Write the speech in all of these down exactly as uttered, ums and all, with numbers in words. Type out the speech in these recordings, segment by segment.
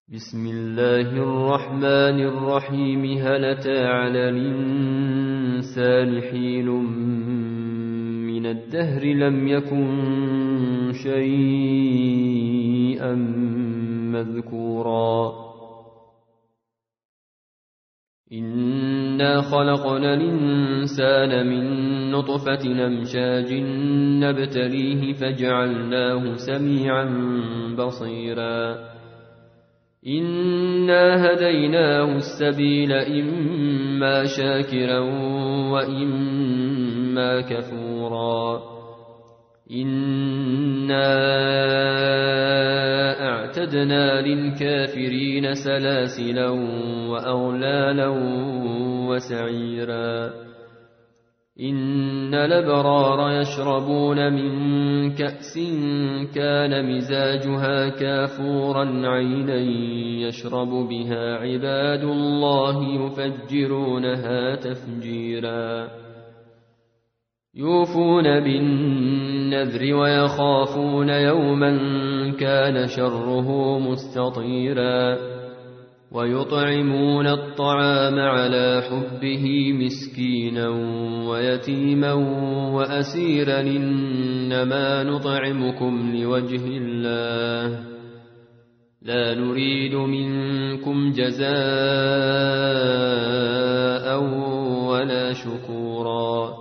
بسم الله الرحمن الرحيم. هل أتى على الإنسان حين من الدهر لم يكن شيئا مذكورا إنا خلقنا الإنسان من نطفة أمشاج نبتليه فجعلناه سميعا بصيرا إنا هديناه السبيل إما شاكرا وإما كفورا إنا أعتدنا للكافرين سلاسلا وأغلالا وسعيرا إن الأبرار يشربون من كأس كان مزاجها كافورا عينا يشرب بها عباد الله يفجرونها تفجيرا يوفون بالنذر ويخافون يوما كان شره مستطيرا ويطعمون الطعام على حبه مسكينا ويتيما وأسيرا إنما نطعمكم لوجه الله لا نريد منكم جزاء ولا شكورا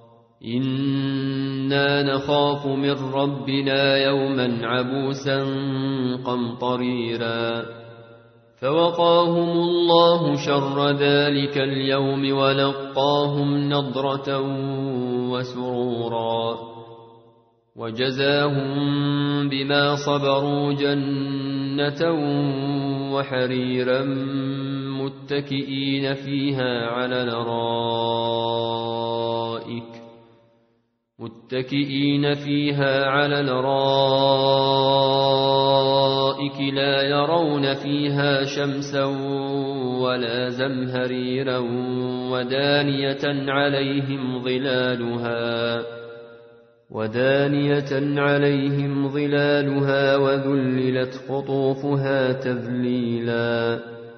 إنا نخاف من ربنا يوما عبوسا قمطريرا فوقاهم الله شر ذلك اليوم ولقاهم نضرة وسرورا وجزاهم بما صبروا جنة وحريرا متكئين فيها على الأرائك متكئين فيها على الأرائك لا يرون فيها شمسا ولا زمهريرا ودانية عليهم ظلالها ودانية عليهم ظلالها وذللت قطوفها تذليلا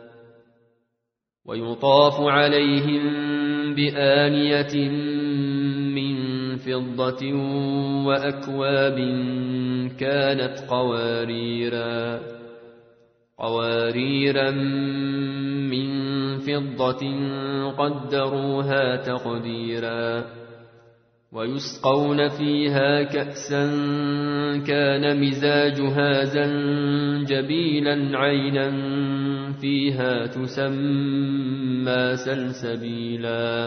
ويطاف عليهم بآنية من فضة وأكواب كانت قواريرا قواريرا من فضة قدروها تقديرا ويسقون فيها كأسا كان مزاجها زنجبيلا عينا فيها تسمى سلسبيلا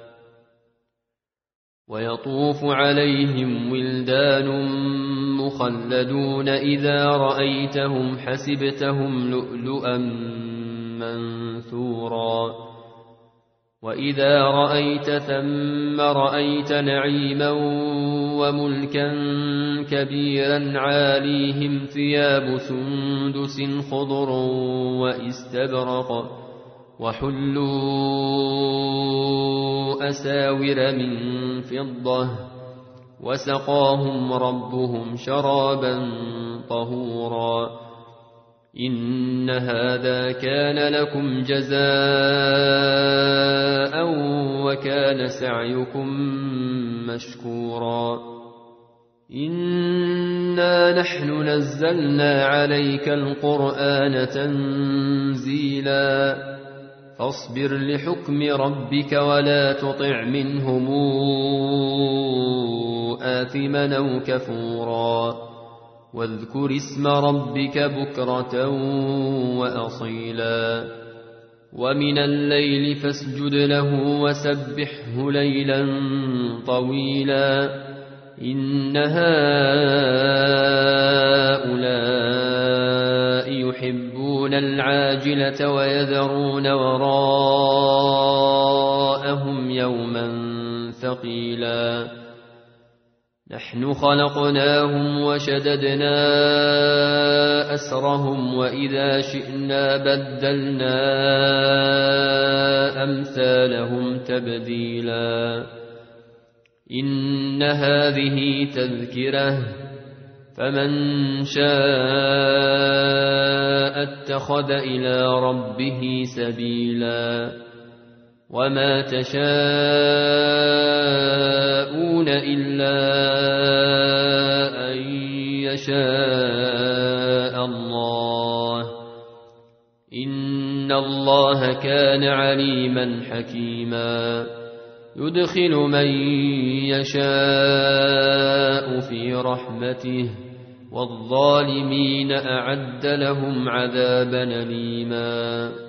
ويطوف عليهم ولدان مخلدون إذا رأيتهم حسبتهم لؤلؤا منثورا وإذا رأيت ثم رأيت نعيما وملكا كبيرا عاليهم ثياب سندس خضر وإستبرق وحلوا أساور من فضة وسقاهم ربهم شرابا طهورا إن هذا كان لكم جزاء وكان سعيكم مشكورا إنا نحن نزلنا عليك القرآن تنزيلا فاصبر لحكم ربك ولا تطع منهم آثما أو كفورا واذكر اسم ربك بكرة وأصيلا ومن الليل فاسجد له وسبحه ليلا طويلا إن هؤلاء يحبون العاجلة ويذرون وراءهم يوما ثقيلا نحن خلقناهم وشددنا أسرهم وإذا شئنا بدلنا أمثالهم تبديلا إن هذه تذكرة فمن شاء اتخذ إلى ربه سبيلا وما تشاءون إلا أن يشاء الله إن الله كان عليما حكيما يدخل من يشاء في رحمته والظالمين أعد لهم عذابا أليما